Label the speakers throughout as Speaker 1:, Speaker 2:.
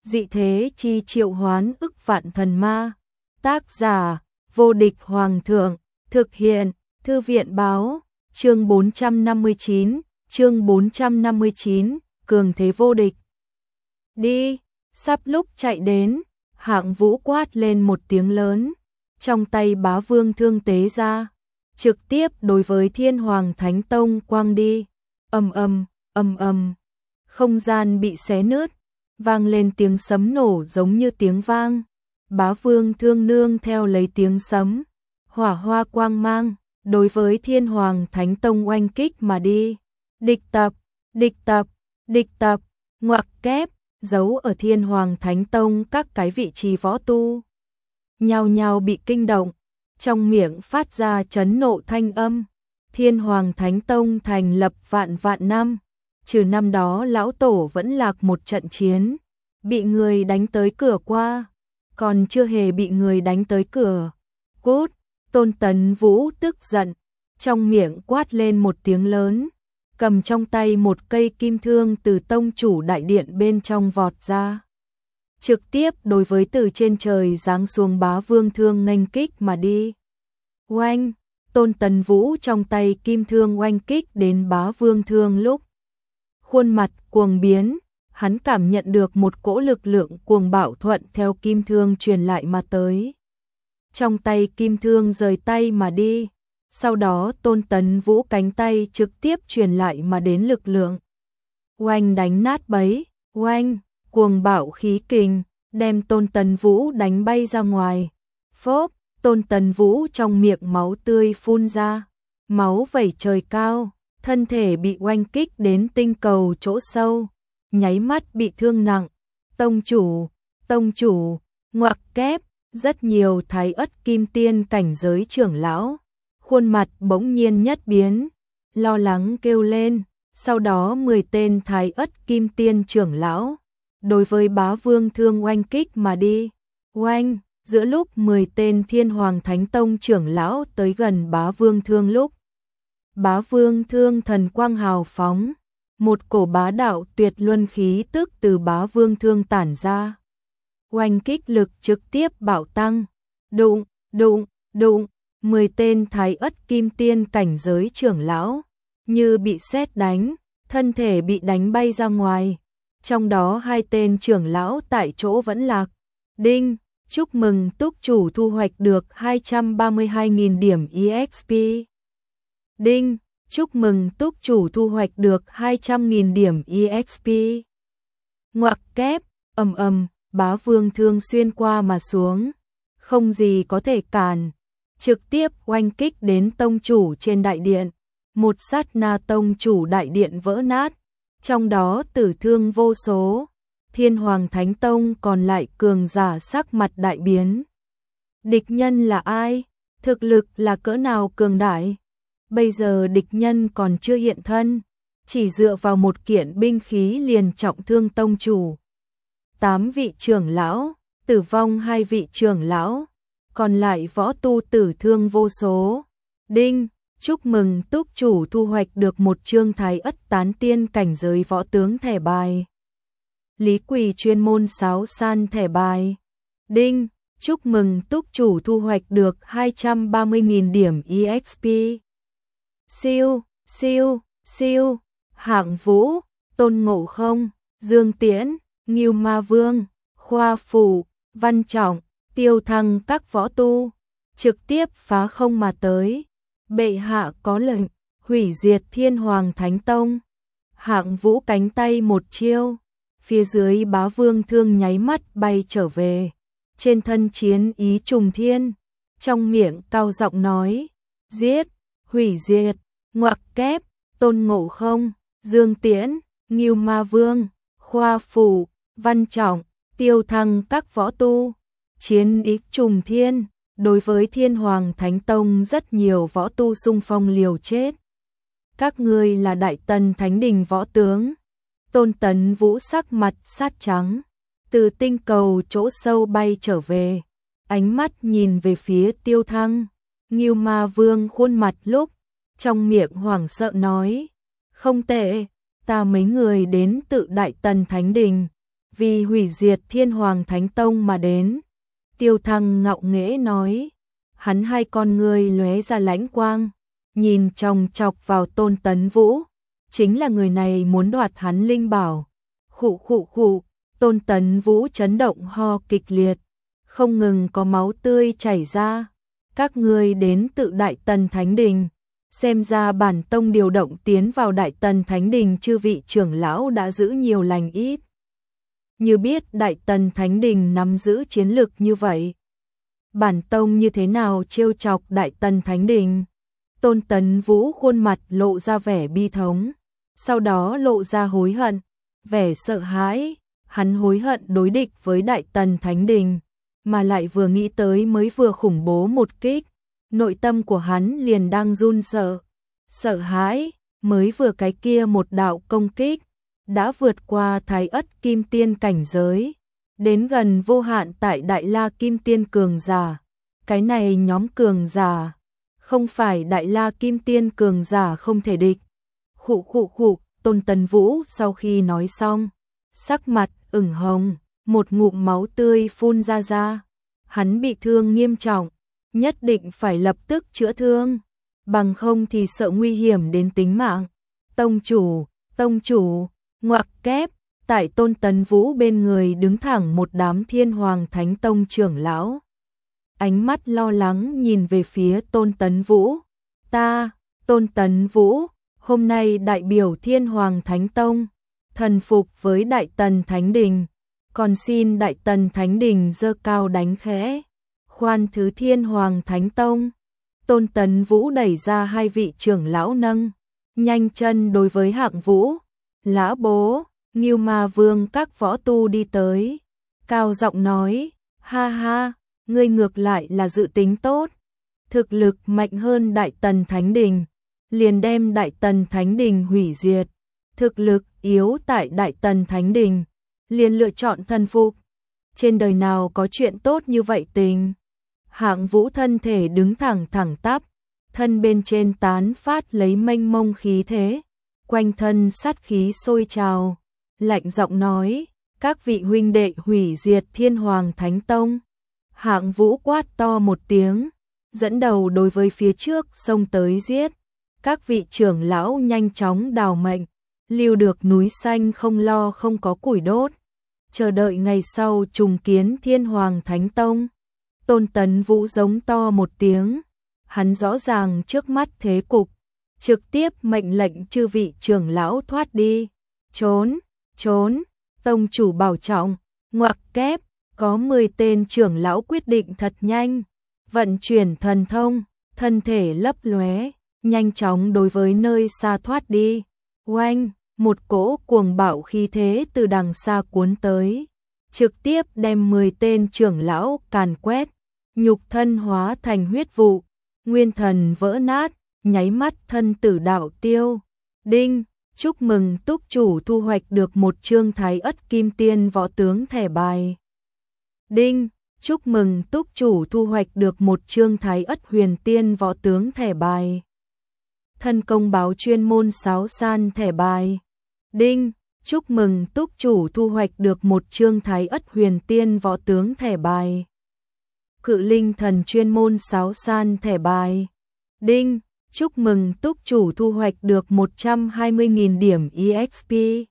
Speaker 1: dị thế chi triệu hoán ức vạn thần ma. Tác giả, vô địch hoàng thượng, thực hiện, thư viện báo, chương 459, cường thế vô địch. Đi, sắp lúc chạy đến, Hạng Vũ quát lên một tiếng lớn, trong tay Bá Vương thương tế ra, trực tiếp đối với Thiên Hoàng Thánh Tông quang đi. Ầm ầm, không gian bị xé nứt, vang lên tiếng sấm nổ giống như tiếng vang. Bá Vương thương nương theo lấy tiếng sấm, hỏa hoa quang mang, đối với Thiên Hoàng Thánh Tông oanh kích mà đi. Địch tập, ngoặc kép, giấu ở Thiên Hoàng Thánh Tông các cái vị trí võ tu. Nhao nhao bị kinh động, trong miệng phát ra chấn nộ thanh âm. Thiên Hoàng Thánh Tông thành lập vạn năm, trừ năm đó lão tổ vẫn lạc một trận chiến, bị người đánh tới cửa qua, còn chưa hề bị người đánh tới cửa. Cút, Tôn Tấn Vũ tức giận, trong miệng quát lên một tiếng lớn, cầm trong tay một cây kim thương từ tông chủ đại điện bên trong vọt ra. Trực tiếp đối với từ trên trời giáng xuống Bá Vương thương nghênh kích mà đi. Oanh, Tôn Tấn Vũ trong tay kim thương oanh kích đến Bá Vương thương lúc. Khuôn mặt cuồng biến, hắn cảm nhận được một cỗ lực lượng cuồng bạo thuận theo kim thương truyền lại mà tới. Trong tay kim thương rời tay mà đi, sau đó Tôn Tấn Vũ cánh tay trực tiếp truyền lại mà đến lực lượng. Oanh đánh nát bấy, oanh, cuồng bạo khí kình, đem Tôn Tấn Vũ đánh bay ra ngoài. Phốp, Tôn Tấn Vũ trong miệng máu tươi phun ra, máu vẩy trời cao, thân thể bị oanh kích đến tinh cầu chỗ sâu, nháy mắt bị thương nặng. Tông chủ, ngoặc kép, rất nhiều thái ất kim tiên cảnh giới trưởng lão, khuôn mặt bỗng nhiên nhất biến, lo lắng kêu lên, sau đó 10 tên thái ất kim tiên trưởng lão, đối với Bá Vương thương oanh kích mà đi. Oanh, giữa lúc 10 tên Thiên Hoàng Thánh Tông trưởng lão tới gần Bá Vương thương lúc, Bá Vương thương thần quang hào phóng, một cổ bá đạo tuyệt luân khí tức từ Bá Vương thương tản ra. Oanh kích lực trực tiếp bạo tăng, đụng, 10 tên thái ất kim tiên cảnh giới trưởng lão, như bị sét đánh, thân thể bị đánh bay ra ngoài, trong đó 2 tên trưởng lão tại chỗ vẫn lạc. Đinh, chúc mừng túc chủ thu hoạch được 232.000 điểm EXP. Đinh, chúc mừng túc chủ thu hoạch được 200.000 điểm EXP. Ngoặc kép, ầm, Bá Vương thương xuyên qua mà xuống, không gì có thể cản, trực tiếp oanh kích đến tông chủ trên đại điện. Một sát na tông chủ đại điện vỡ nát, trong đó tử thương vô số. Thiên Hoàng Thánh Tông còn lại cường giả sắc mặt đại biến. Địch nhân là ai? Thực lực là cỡ nào cường đại? Bây giờ địch nhân còn chưa hiện thân, chỉ dựa vào một kiện binh khí liền trọng thương tông chủ. 8 vị trưởng lão, tử vong 2 vị trưởng lão, còn lại võ tu tử thương vô số. Đinh, chúc mừng túc chủ thu hoạch được một chương thái ất tán tiên cảnh giới võ tướng thẻ bài. Lý Quỳ chuyên môn sáo san thẻ bài. Đinh, chúc mừng túc chủ thu hoạch được 230.000 điểm EXP. Siêu, Hạng Vũ, Tôn Ngộ Không, Dương Tiễn, Ngưu Ma Vương, Khoa Phủ, Văn Trọng, Tiêu Thăng các võ tu, trực tiếp phá không mà tới. Bệ hạ có lệnh, hủy diệt Thiên Hoàng Thánh Tông. Hạng Vũ cánh tay một chiêu, phía dưới Bá Vương thương nháy mắt bay trở về, trên thân chiến ý trùng thiên, trong miệng cao giọng nói, giết, hủy diệt, ngoặc kép, Tôn Ngộ Không, Dương Tiễn, Ngưu Ma Vương, Khoa Phủ, Văn Trọng, Tiêu Thăng các võ tu, chiến ý trùng thiên, đối với Thiên Hoàng Thánh Tông rất nhiều võ tu xung phong liều chết. Các ngươi là Đại Tần Thánh Đình võ tướng. Tôn Tấn Vũ sắc mặt sát trắng, từ tinh cầu chỗ sâu bay trở về, ánh mắt nhìn về phía Tiêu Thăng. Ngưu Ma Vương khuôn mặt lúc, trong miệng hoảng sợ nói, không tệ, ta mấy người đến tự Đại Tần Thánh Đình, vì hủy diệt Thiên Hoàng Thánh Tông mà đến. Tiêu Thăng ngạo nghễ nói, hắn hai con ngươi lóe ra lãnh quang, nhìn chòng chọc vào Tôn Tấn Vũ, chính là người này muốn đoạt hắn linh bảo. Khụ khụ khụ, Tôn Tấn Vũ chấn động ho kịch liệt, không ngừng có máu tươi chảy ra. Các ngươi đến tự Đại Tần Thánh Đình, xem ra bản tông điều động tiến vào Đại Tần Thánh Đình, chư vị trưởng lão đã giữ nhiều lành ít. Như biết Đại Tần Thánh Đình nắm giữ chiến lực như vậy, bản tông như thế nào trêu chọc Đại Tần Thánh Đình? Tôn Tấn Vũ khuôn mặt lộ ra vẻ bi thống, sau đó lộ ra hối hận, vẻ sợ hãi. Hắn hối hận đối địch với Đại Tần Thánh Đình, mà lại vừa nghĩ tới mới vừa khủng bố một kích, nội tâm của hắn liền đang run sợ. Sợ hãi, mới vừa cái kia một đạo công kích, đã vượt qua Thái Ất Kim Tiên cảnh giới, đến gần vô hạn tại Đại La Kim Tiên cường giả. Cái này nhóm cường giả, không phải Đại La Kim Tiên cường giả không thể địch. Khụ khụ khụ, Tôn Tấn Vũ sau khi nói xong, sắc mặt ửng hồng, một ngụm máu tươi phun ra. Hắn bị thương nghiêm trọng, nhất định phải lập tức chữa thương, bằng không thì sợ nguy hiểm đến tính mạng. Tông chủ, ngoặc kép, tại Tôn Tấn Vũ bên người đứng thẳng một đám Thiên Hoàng Thánh Tông trưởng lão. Ánh mắt lo lắng nhìn về phía Tôn Tấn Vũ. Tôn Tấn Vũ, hôm nay đại biểu Thiên Hoàng Thánh Tông, thần phục với Đại Tần Thánh Đình, còn xin Đại Tần Thánh Đình giơ cao đánh khẽ, khoan thứ Thiên Hoàng Thánh Tông. Tôn Tấn Vũ đẩy ra hai vị trưởng lão nâng nhanh chân đối với Hạng Vũ, Lã Bố, Ngưu Ma Vương các võ tu đi tới, cao giọng nói, ha ha, ngươi ngược lại là dự tính tốt, thực lực mạnh hơn Đại Tần Thánh Đình, liền đem Đại Tần Thánh Đình hủy diệt, thực lực yếu tại Đại Tần Thánh Đình, liền lựa chọn thần phục. Trên đời nào có chuyện tốt như vậy tình? Hạng Vũ thân thể đứng thẳng tắp, thân bên trên tán phát lấy mênh mông khí thế, quanh thân sát khí sôi trào, lạnh giọng nói, các vị huynh đệ hủy diệt Thiên Hoàng Thánh Tông. Hạng Vũ quát to một tiếng, dẫn đầu đối với phía trước xông tới giết. Các vị trưởng lão nhanh chóng đào mệnh, lưu được núi xanh không lo không có củi đốt, chờ đợi ngày sau trùng kiến Thiên Hoàng Thánh Tông. Tôn Tấn Vũ giống to một tiếng, hắn rõ ràng trước mắt thế cục, trực tiếp mệnh lệnh chư vị trưởng lão thoát đi. Trốn, tông chủ bảo trọng, ngoặc kép, có 10 tên trưởng lão quyết định thật nhanh, vận chuyển thần thông, thân thể lấp lóe, nhanh chóng đối với nơi xa thoát đi. Oanh, một cỗ cuồng bạo khí thế từ đằng xa cuốn tới, trực tiếp đem 10 tên trưởng lão càn quét, nhục thân hóa thành huyết vụ, nguyên thần vỡ nát, nháy mắt thân tử đạo tiêu. Đinh, chúc mừng túc chủ thu hoạch được một chương Thái Ất Kim Tiên võ tướng thẻ bài. Đinh, chúc mừng túc chủ thu hoạch được một chương Thái Ất Huyền Tiên võ tướng thẻ bài. Thân công báo chuyên môn sáo san thẻ bài. Đinh, chúc mừng túc chủ thu hoạch được một chương Thái Ất Huyền Tiên võ tướng thẻ bài. Cự linh thần chuyên môn sáo san thẻ bài. Đinh, chúc mừng túc chủ thu hoạch được 120.000 điểm EXP.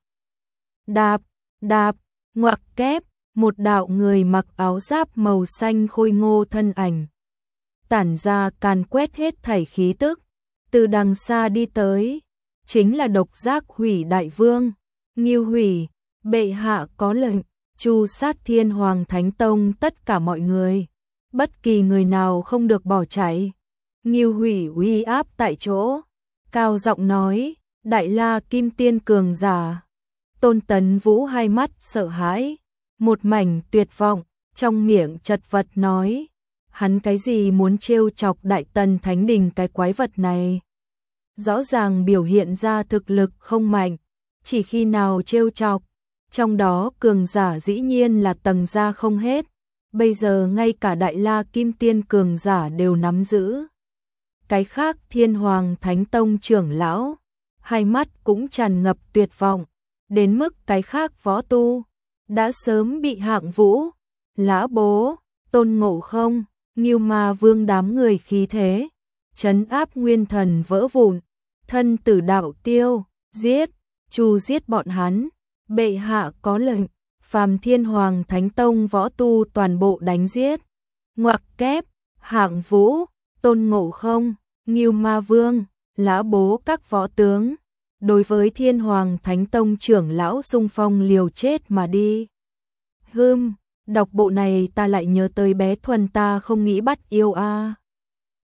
Speaker 1: Đạp, ngoặc kép, một đạo người mặc áo giáp màu xanh khôi ngô thân ảnh, tản ra càn quét hết thảy khí tức, từ đằng xa đi tới, chính là Độc Giác Hủy Đại Vương. Ngưu Hủy, bệ hạ có lệnh, tru sát Thiên Hoàng Thánh Tông tất cả mọi người, bất kỳ người nào không được bỏ chạy. Ngưu Hủy uy áp tại chỗ, cao giọng nói, Đại La Kim Tiên cường giả. Tôn Tấn Vũ hai mắt sợ hãi, một mảnh tuyệt vọng, trong miệng chật vật nói, hắn cái gì muốn trêu chọc Đại Tần Thánh Đình cái quái vật này? Rõ ràng biểu hiện ra thực lực không mạnh, chỉ khi nào trêu chọc, trong đó cường giả dĩ nhiên là tầng gia không hết, bây giờ ngay cả Đại La Kim Tiên cường giả đều nắm giữ. Cái khác Thiên Hoàng Thánh Tông trưởng lão, hai mắt cũng tràn ngập tuyệt vọng, đến mức cái khác võ tu, đã sớm bị Hạng Vũ, Lã Bố, Tôn Ngộ Không, Ngưu Ma Vương đám người khí thế, trấn áp nguyên thần vỡ vụn, thân tử đạo tiêu, giết, giết bọn hắn, bệ hạ có lệnh, phàm Thiên Hoàng Thánh Tông võ tu toàn bộ đánh giết, ngoặc kép, Hạng Vũ, Tôn Ngộ Không, Ngưu Ma Vương, Lã Bố các võ tướng, đối với Thiên Hoàng Thánh Tông trưởng lão xung phong liều chết mà đi. Đọc bộ này ta lại nhớ tới bé Thuần ta không nghĩ bắt yêu a.